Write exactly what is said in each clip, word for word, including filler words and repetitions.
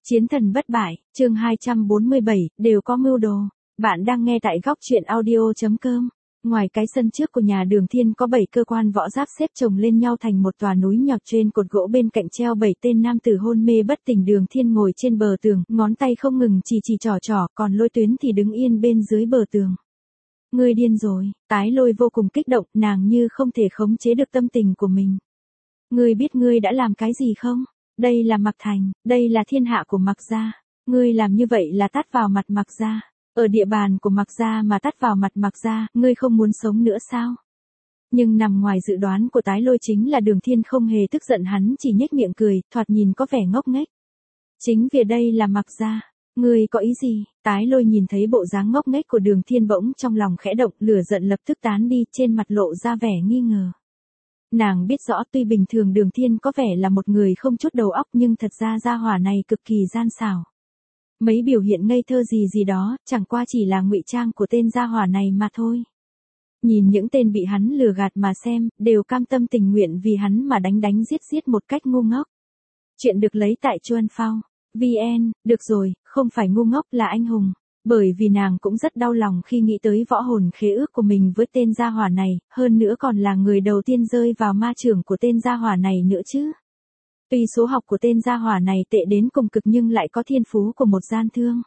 Chiến thần bất bại, chương hai trăm bốn mươi bảy, đều có mưu đồ. Bạn đang nghe tại góc truyện audio chấm com. Ngoài cái sân trước của nhà Đường Thiên có bảy cơ quan võ giáp xếp chồng lên nhau thành một tòa núi nhỏ, trên cột gỗ bên cạnh treo bảy tên nam tử hôn mê bất tỉnh. Đường Thiên ngồi trên bờ tường, ngón tay không ngừng chỉ chỉ trò trò, còn Lôi Tuyến thì đứng yên bên dưới bờ tường. Ngươi điên rồi, Tái Lôi vô cùng kích động, nàng như không thể khống chế được tâm tình của mình. Ngươi biết ngươi đã làm cái gì không? Đây là Mạc Thành, đây là thiên hạ của Mạc gia. Ngươi làm như vậy là tát vào mặt Mạc gia. Ở địa bàn của Mạc gia mà tát vào mặt Mạc gia, ngươi không muốn sống nữa sao? Nhưng nằm ngoài dự đoán của Tái Lôi chính là Đường Thiên không hề tức giận, hắn chỉ nhếch miệng cười, thoạt nhìn có vẻ ngốc nghếch. Chính vì đây là Mạc gia, ngươi có ý gì? Tái Lôi nhìn thấy bộ dáng ngốc nghếch của Đường Thiên bỗng trong lòng khẽ động, lửa giận lập tức tán đi, trên mặt lộ ra vẻ nghi ngờ. Nàng biết rõ tuy bình thường Đường Thiên có vẻ là một người không chút đầu óc, nhưng thật ra gia hỏa này cực kỳ gian xảo. Mấy biểu hiện ngây thơ gì gì đó, chẳng qua chỉ là ngụy trang của tên gia hỏa này mà thôi. Nhìn những tên bị hắn lừa gạt mà xem, đều cam tâm tình nguyện vì hắn mà đánh đánh giết giết một cách ngu ngốc. Chuyện được lấy tại Chuan Phao. vê en, được rồi, không phải ngu ngốc là anh hùng. Bởi vì nàng cũng rất đau lòng khi nghĩ tới võ hồn khế ước của mình với tên gia hỏa này, hơn nữa còn là người đầu tiên rơi vào ma chưởng của tên gia hỏa này nữa chứ. Tuy số học của tên gia hỏa này tệ đến cùng cực nhưng lại có thiên phú của một gian thương.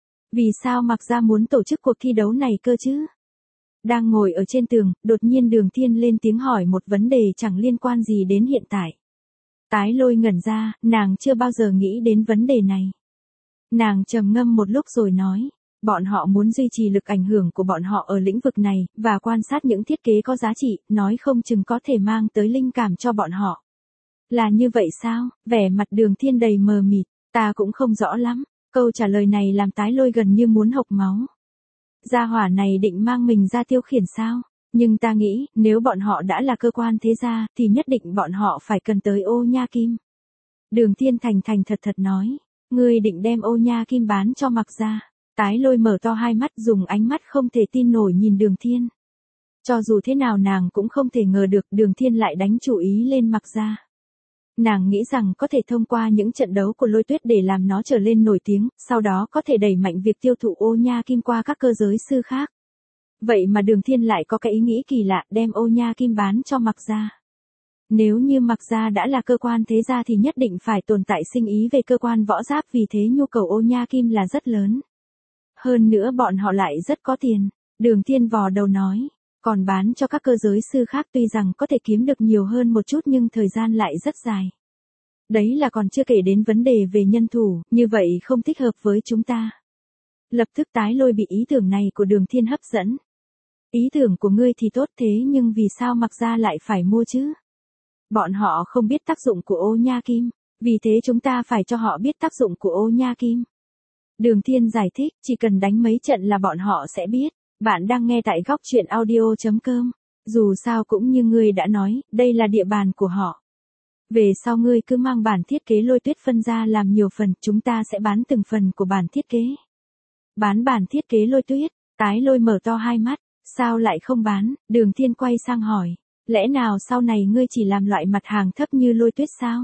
Vì sao Mạc gia muốn tổ chức cuộc thi đấu này cơ chứ? Đang ngồi ở trên tường, đột nhiên Đường Thiên lên tiếng hỏi một vấn đề chẳng liên quan gì đến hiện tại. Tái Lôi ngẩn ra, nàng chưa bao giờ nghĩ đến vấn đề này. Nàng trầm ngâm một lúc rồi nói. Bọn họ muốn duy trì lực ảnh hưởng của bọn họ ở lĩnh vực này, và quan sát những thiết kế có giá trị, nói không chừng có thể mang tới linh cảm cho bọn họ. Là như vậy sao? Vẻ mặt Đường Thiên đầy mờ mịt, ta cũng không rõ lắm. Câu trả lời này làm Tái Lôi gần như muốn hộc máu. Gia hỏa này định mang mình ra tiêu khiển sao? Nhưng ta nghĩ, nếu bọn họ đã là cơ quan thế gia, thì nhất định bọn họ phải cần tới Ô Nha Kim. Đường Thiên thành thành thật thật nói, ngươi định đem Ô Nha Kim bán cho Mạc gia. Tái Lôi mở to hai mắt, dùng ánh mắt không thể tin nổi nhìn Đường Thiên. Cho dù thế nào nàng cũng không thể ngờ được Đường Thiên lại đánh chủ ý lên Mạc gia. Nàng nghĩ rằng có thể thông qua những trận đấu của Lôi Tuyết để làm nó trở lên nổi tiếng, sau đó có thể đẩy mạnh việc tiêu thụ Ô Nha Kim qua các cơ giới sư khác. Vậy mà Đường Thiên lại có cái ý nghĩ kỳ lạ, đem Ô Nha Kim bán cho Mạc gia. Nếu như Mạc gia đã là cơ quan thế gia thì nhất định phải tồn tại sinh ý về cơ quan võ giáp, vì thế nhu cầu Ô Nha Kim là rất lớn. Hơn nữa bọn họ lại rất có tiền. Đường Thiên vò đầu nói, còn bán cho các cơ giới sư khác tuy rằng có thể kiếm được nhiều hơn một chút nhưng thời gian lại rất dài. Đấy là còn chưa kể đến vấn đề về nhân thủ, như vậy không thích hợp với chúng ta. Lập tức Tái Lôi bị ý tưởng này của Đường Thiên hấp dẫn. Ý tưởng của ngươi thì tốt thế nhưng vì sao Mạc gia lại phải mua chứ? Bọn họ không biết tác dụng của Ô Nha Kim, vì thế chúng ta phải cho họ biết tác dụng của Ô Nha Kim. Đường Thiên giải thích, chỉ cần đánh mấy trận là bọn họ sẽ biết. Bạn đang nghe tại góc truyện audio chấm com. Dù sao cũng như ngươi đã nói, đây là địa bàn của họ. Về sau ngươi cứ mang bản thiết kế Lôi Tuyết phân ra làm nhiều phần, chúng ta sẽ bán từng phần của bản thiết kế. Bán bản thiết kế Lôi Tuyết, Tái Lôi mở to hai mắt, sao lại không bán? Đường Thiên quay sang hỏi, lẽ nào sau này ngươi chỉ làm loại mặt hàng thấp như Lôi Tuyết sao?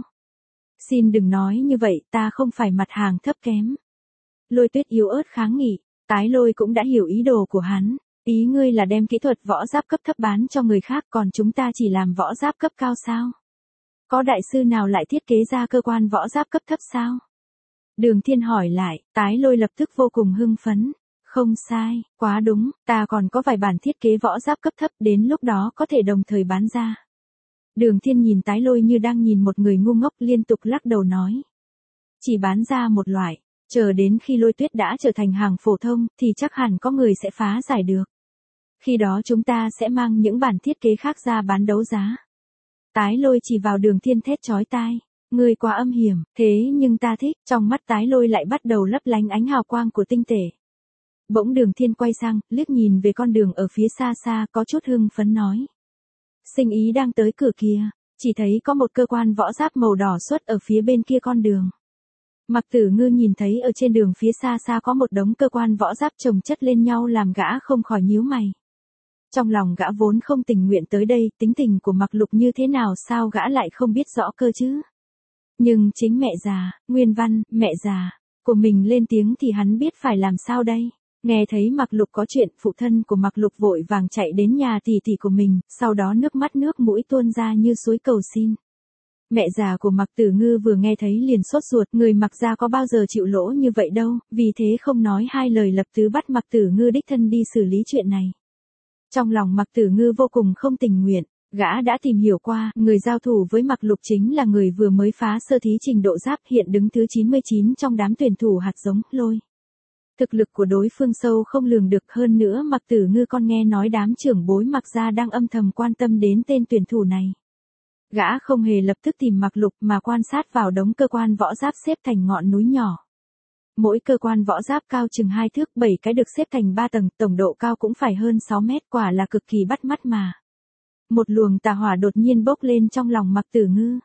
Xin đừng nói như vậy, ta không phải mặt hàng thấp kém. Lôi Tuyết yếu ớt kháng nghị, Tái Lôi cũng đã hiểu ý đồ của hắn, ý ngươi là đem kỹ thuật võ giáp cấp thấp bán cho người khác, còn chúng ta chỉ làm võ giáp cấp cao sao? Có đại sư nào lại thiết kế ra cơ quan võ giáp cấp thấp sao? Đường Thiên hỏi lại, Tái Lôi lập tức vô cùng hưng phấn, không sai, quá đúng, ta còn có vài bản thiết kế võ giáp cấp thấp, đến lúc đó có thể đồng thời bán ra. Đường Thiên nhìn Tái Lôi như đang nhìn một người ngu ngốc, liên tục lắc đầu nói, chỉ bán ra một loại. Chờ đến khi Lôi Tuyết đã trở thành hàng phổ thông, thì chắc hẳn có người sẽ phá giải được. Khi đó chúng ta sẽ mang những bản thiết kế khác ra bán đấu giá. Tái Lôi chỉ vào Đường Thiên thét chói tai. Ngươi quá âm hiểm, thế nhưng ta thích. Trong mắt Tái Lôi lại bắt đầu lấp lánh ánh hào quang của tinh thể. Bỗng Đường Thiên quay sang, liếc nhìn về con đường ở phía xa xa, có chút hưng phấn nói. Sinh ý đang tới cửa kia, chỉ thấy có một cơ quan võ giáp màu đỏ xuất ở phía bên kia con đường. Mạc Tử Ngư nhìn thấy ở trên đường phía xa xa có một đống cơ quan võ giáp chồng chất lên nhau làm gã không khỏi nhíu mày. Trong lòng gã vốn không tình nguyện tới đây, tính tình của Mạc Lục như thế nào sao gã lại không biết rõ cơ chứ? Nhưng chính mẹ già, Nguyên Văn, mẹ già, của mình lên tiếng thì hắn biết phải làm sao đây. Nghe thấy Mạc Lục có chuyện, phụ thân của Mạc Lục vội vàng chạy đến nhà tỷ tỷ của mình, sau đó nước mắt nước mũi tuôn ra như suối cầu xin. Mẹ già của Mạc Tử Ngư vừa nghe thấy liền sốt ruột, người Mạc gia có bao giờ chịu lỗ như vậy đâu, vì thế không nói hai lời lập tức bắt Mạc Tử Ngư đích thân đi xử lý chuyện này. Trong lòng Mạc Tử Ngư vô cùng không tình nguyện, gã đã tìm hiểu qua, người giao thủ với Mạc Lục chính là người vừa mới phá sơ thí trình độ giáp, hiện đứng thứ chín mươi chín trong đám tuyển thủ hạt giống, Lôi. Thực lực của đối phương sâu không lường được, hơn nữa Mạc Tử Ngư còn nghe nói đám trưởng bối Mạc gia đang âm thầm quan tâm đến tên tuyển thủ này. Gã không hề lập tức tìm Mạc Lục mà quan sát vào đống cơ quan võ giáp xếp thành ngọn núi nhỏ. Mỗi cơ quan võ giáp cao chừng hai thước, bảy cái được xếp thành ba tầng, tổng độ cao cũng phải hơn sáu mét, quả là cực kỳ bắt mắt mà. Một luồng tà hỏa đột nhiên bốc lên trong lòng Mạc Tử Ngư.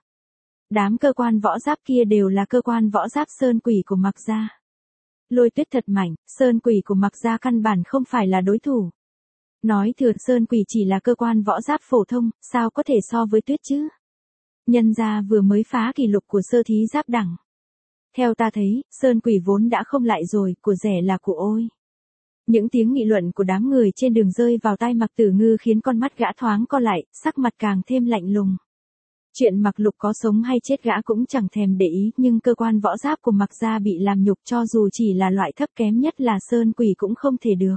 Đám cơ quan võ giáp kia đều là cơ quan võ giáp sơn quỷ của Mạc gia. Lôi Tuyết thật mạnh, sơn quỷ của Mạc gia căn bản không phải là đối thủ. Nói thừa sơn quỷ chỉ là cơ quan võ giáp phổ thông, sao có thể so với Tuyết chứ? Nhân gia vừa mới phá kỷ lục của sơ thí giáp đẳng. Theo ta thấy, sơn quỷ vốn đã không lại rồi, của rẻ là của ôi. Những tiếng nghị luận của đám người trên đường rơi vào tai Mạc Tử Ngư khiến con mắt gã thoáng co lại, sắc mặt càng thêm lạnh lùng. Chuyện Mạc Lục có sống hay chết gã cũng chẳng thèm để ý, nhưng cơ quan võ giáp của Mạc gia bị làm nhục, cho dù chỉ là loại thấp kém nhất là sơn quỷ cũng không thể được.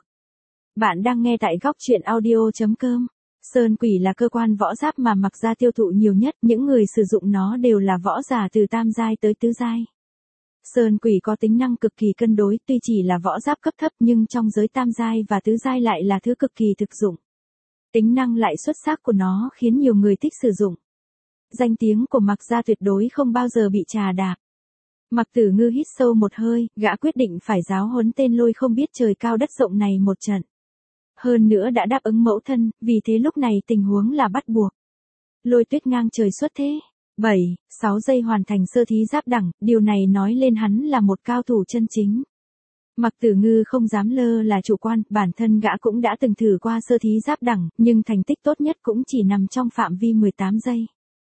Bạn đang nghe tại góc truyện audio chấm com. Sơn quỷ là cơ quan võ giáp mà Mạc gia tiêu thụ nhiều nhất, những người sử dụng nó đều là võ giả từ tam giai tới tứ giai. Sơn quỷ có tính năng cực kỳ cân đối, tuy chỉ là võ giáp cấp thấp nhưng trong giới tam giai và tứ giai lại là thứ cực kỳ thực dụng. Tính năng lại xuất sắc của nó khiến nhiều người thích sử dụng. Danh tiếng của Mạc gia tuyệt đối không bao giờ bị trà đạp. Mạc Tử Ngư hít sâu một hơi, gã quyết định phải giáo huấn tên Lôi không biết trời cao đất rộng này một trận. Hơn nữa đã đáp ứng mẫu thân, vì thế lúc này tình huống là bắt buộc. Lôi Tuyết ngang trời xuất thế. bảy, sáu giây hoàn thành sơ thí giáp đẳng, điều này nói lên hắn là một cao thủ chân chính. Mạc Tử Ngư không dám lơ là chủ quan, bản thân gã cũng đã từng thử qua sơ thí giáp đẳng, nhưng thành tích tốt nhất cũng chỉ nằm trong phạm vi mười tám giây.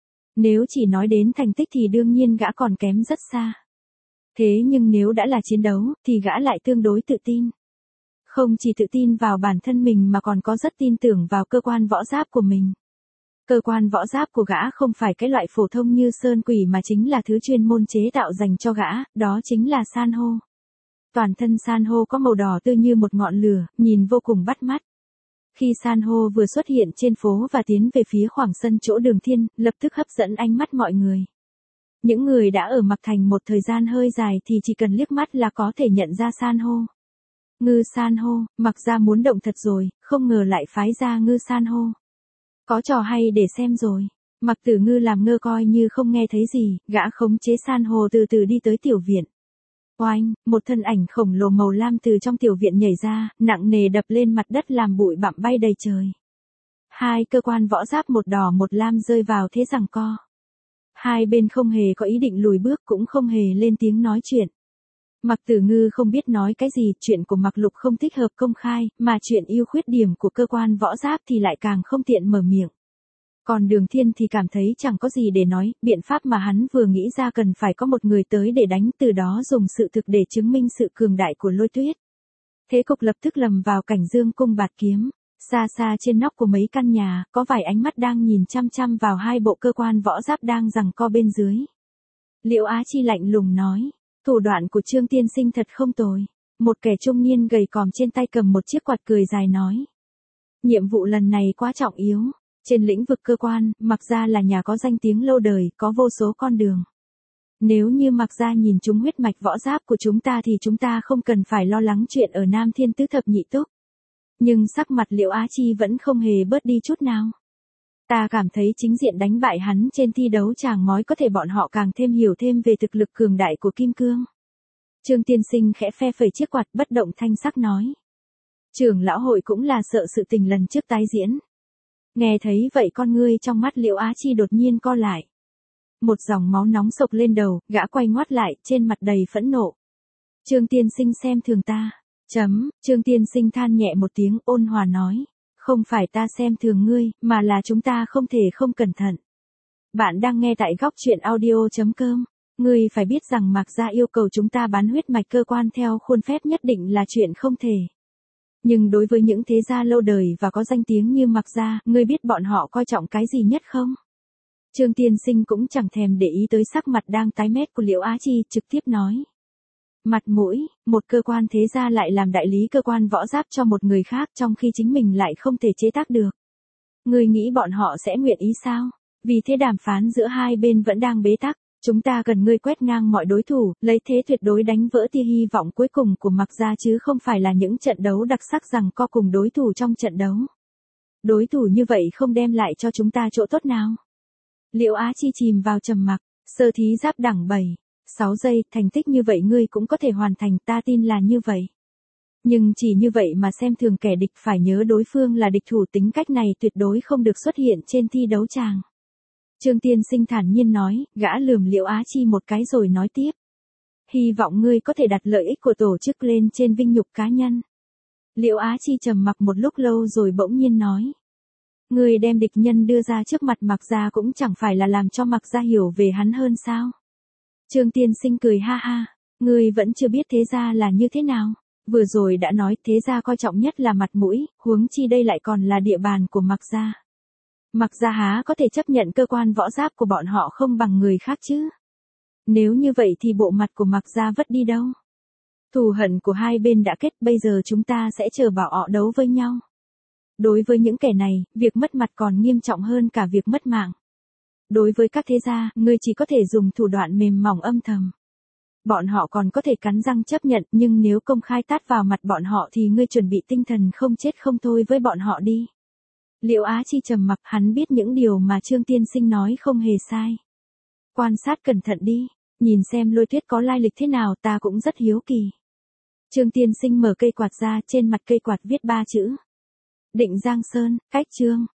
Nếu chỉ nói đến thành tích thì đương nhiên gã còn kém rất xa. Thế nhưng nếu đã là chiến đấu, thì gã lại tương đối tự tin. Không chỉ tự tin vào bản thân mình mà còn có rất tin tưởng vào cơ quan võ giáp của mình. Cơ quan võ giáp của gã không phải cái loại phổ thông như sơn quỷ mà chính là thứ chuyên môn chế tạo dành cho gã, đó chính là san hô. Toàn thân san hô có màu đỏ tươi như một ngọn lửa, nhìn vô cùng bắt mắt. Khi san hô vừa xuất hiện trên phố và tiến về phía khoảng sân chỗ Đường Thiên, lập tức hấp dẫn ánh mắt mọi người. Những người đã ở Mạc Thành một thời gian hơi dài thì chỉ cần liếc mắt là có thể nhận ra san hô. Ngư san hô, Mạc gia muốn động thật rồi, không ngờ lại phái ra ngư san hô. Có trò hay để xem rồi. Mạc Tử Ngư làm ngơ coi như không nghe thấy gì, gã khống chế san hô từ từ đi tới tiểu viện. Oanh, một thân ảnh khổng lồ màu lam từ trong tiểu viện nhảy ra, nặng nề đập lên mặt đất làm bụi bặm bay đầy trời. Hai cơ quan võ giáp một đỏ một lam rơi vào thế giằng co. Hai bên không hề có ý định lùi bước, cũng không hề lên tiếng nói chuyện. Mạc Tử Ngư không biết nói cái gì, chuyện của Mạc Lục không thích hợp công khai, mà chuyện ưu khuyết điểm của cơ quan võ giáp thì lại càng không tiện mở miệng. Còn Đường Thiên thì cảm thấy chẳng có gì để nói, biện pháp mà hắn vừa nghĩ ra cần phải có một người tới để đánh, từ đó dùng sự thực để chứng minh sự cường đại của Lôi Tuyết. Thế cục lập tức lầm vào cảnh dương cung bạt kiếm. Xa xa trên nóc của mấy căn nhà, có vài ánh mắt đang nhìn chăm chăm vào hai bộ cơ quan võ giáp đang giằng co bên dưới. Liễu Á Chi lạnh lùng nói, thủ đoạn của Trương tiên sinh thật không tồi. Một kẻ trung niên gầy còm trên tay cầm một chiếc quạt cười dài nói. Nhiệm vụ lần này quá trọng yếu. Trên lĩnh vực cơ quan, Mạc gia là nhà có danh tiếng lâu đời, có vô số con đường. Nếu như Mạc gia nhìn trúng huyết mạch võ giáp của chúng ta thì chúng ta không cần phải lo lắng chuyện ở Nam Thiên Tứ Thập Nhị Túc. Nhưng sắc mặt Liễu Á Chi vẫn không hề bớt đi chút nào. Ta cảm thấy chính diện đánh bại hắn trên thi đấu chàng mói có thể bọn họ càng thêm hiểu thêm về thực lực cường đại của Kim Cương. Trương tiên sinh khẽ phe phẩy chiếc quạt bất động thanh sắc nói. Trưởng lão hội cũng là sợ sự tình lần trước tái diễn. Nghe thấy vậy con ngươi trong mắt Liễu Á Chi đột nhiên co lại. Một dòng máu nóng sộc lên đầu, gã quay ngoắt lại, trên mặt đầy phẫn nộ. Trương tiên sinh xem thường ta. Chấm, Trương tiên sinh than nhẹ một tiếng ôn hòa nói. Không phải ta xem thường ngươi, mà là chúng ta không thể không cẩn thận. Bạn đang nghe tại góc truyện audio chấm com. Ngươi phải biết rằng Mạc Gia yêu cầu chúng ta bán huyết mạch cơ quan theo khuôn phép nhất định là chuyện không thể. Nhưng đối với những thế gia lâu đời và có danh tiếng như Mạc Gia, ngươi biết bọn họ coi trọng cái gì nhất không? Trương Tiên Sinh cũng chẳng thèm để ý tới sắc mặt đang tái mét của Liễu Á Chi, trực tiếp nói. Mặt mũi, một cơ quan thế gia lại làm đại lý cơ quan võ giáp cho một người khác trong khi chính mình lại không thể chế tác được. Ngươi nghĩ bọn họ sẽ nguyện ý sao? Vì thế đàm phán giữa hai bên vẫn đang bế tắc. Chúng ta cần ngươi quét ngang mọi đối thủ, lấy thế tuyệt đối đánh vỡ tia hy vọng cuối cùng của Mạc Gia chứ không phải là những trận đấu đặc sắc rằng co cùng đối thủ trong trận đấu. Đối thủ như vậy không đem lại cho chúng ta chỗ tốt nào. Liễu Á Chi chìm vào trầm mặc, sơ thí giáp đẳng bảy, sáu giây, thành tích như vậy ngươi cũng có thể hoàn thành, ta tin là như vậy. Nhưng chỉ như vậy mà xem thường kẻ địch, phải nhớ đối phương là địch thủ, tính cách này tuyệt đối không được xuất hiện trên thi đấu tràng. Trương Tiên Sinh thản nhiên nói, gã lườm Liễu Á Chi một cái rồi nói tiếp. Hy vọng ngươi có thể đặt lợi ích của tổ chức lên trên vinh nhục cá nhân. Liễu Á Chi trầm mặc một lúc lâu rồi bỗng nhiên nói. Ngươi đem địch nhân đưa ra trước mặt Mạc Gia cũng chẳng phải là làm cho Mạc Gia hiểu về hắn hơn sao? Trương Tiên Sinh cười ha ha, ngươi vẫn chưa biết thế gia là như thế nào. Vừa rồi đã nói thế gia coi trọng nhất là mặt mũi, huống chi đây lại còn là địa bàn của Mạc Gia. Mạc Gia há có thể chấp nhận cơ quan võ giáp của bọn họ không bằng người khác chứ? Nếu như vậy thì bộ mặt của Mạc Gia vất đi đâu? Thù hận của hai bên đã kết, bây giờ chúng ta sẽ chờ bảo họ đấu với nhau. Đối với những kẻ này, việc mất mặt còn nghiêm trọng hơn cả việc mất mạng. Đối với các thế gia, ngươi chỉ có thể dùng thủ đoạn mềm mỏng âm thầm. Bọn họ còn có thể cắn răng chấp nhận, nhưng nếu công khai tát vào mặt bọn họ thì ngươi chuẩn bị tinh thần không chết không thôi với bọn họ đi. Liễu Á Chi trầm mặc, hắn biết những điều mà Trương Tiên Sinh nói không hề sai. Quan sát cẩn thận đi, nhìn xem Lôi Tuyết có lai lịch thế nào, ta cũng rất hiếu kỳ. Trương Tiên Sinh mở cây quạt ra, trên mặt cây quạt viết ba chữ. Định Giang Sơn, cách Trương.